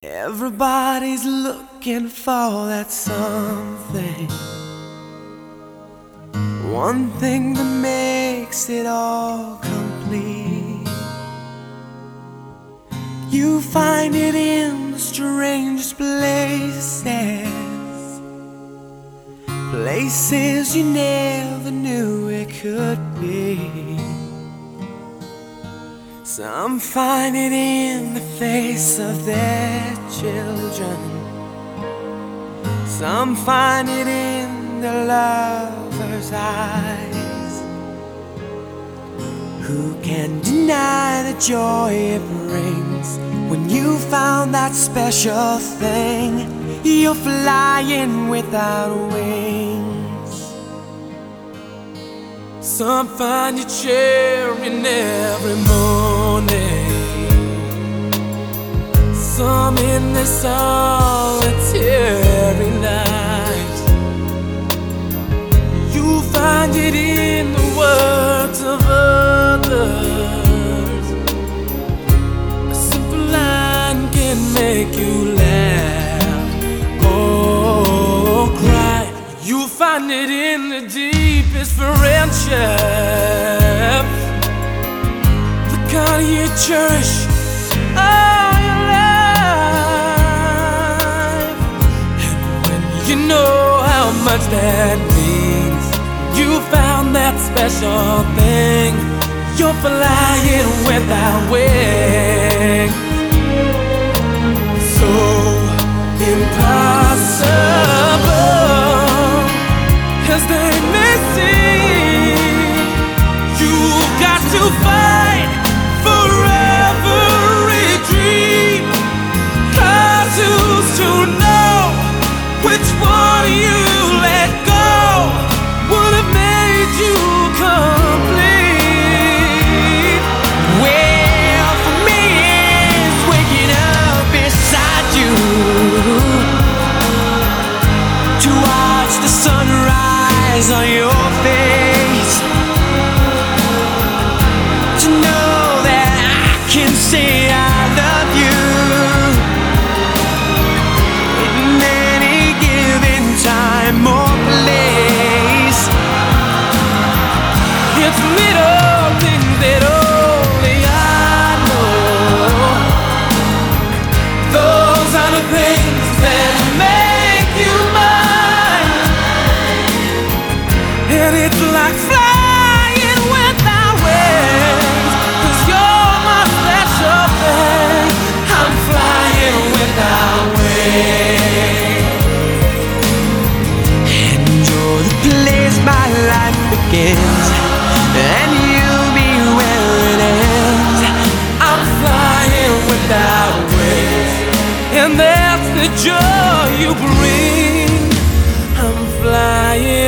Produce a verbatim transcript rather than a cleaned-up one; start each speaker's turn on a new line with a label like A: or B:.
A: Everybody's looking for that something, one thing that makes it all complete. You find it in the strangest places, places you never knew it could be. Some find it in the face of their children, some find it in their lover's eyes. Who can deny the joy it brings when you found that special thing? You're flying without wings. Some find you cheering every morning, some in their solitary night. You find it in the words of others. A simple line can make you laugh or cry. You find it in the deepest friendship, the kind you cherish all your life. And when you know how much that means, you found that special thing. You're flying without wings. So impossible as they may seem, you've got to fight for every dream. 'Cause who's to know which one you let go would have made you complete? Well, for me it's waking up beside you to watch the sunrise on your face, to know that I can say I love you in any given time or place. It's little things that only I know. Those are the things that make you mine. And it's like flying without wings, 'cause you're my special thing. I'm flying without wings. And you're the place my life begins, and you'll be where it ends. I'm flying without wings, and that's the joy you bring. I'm flying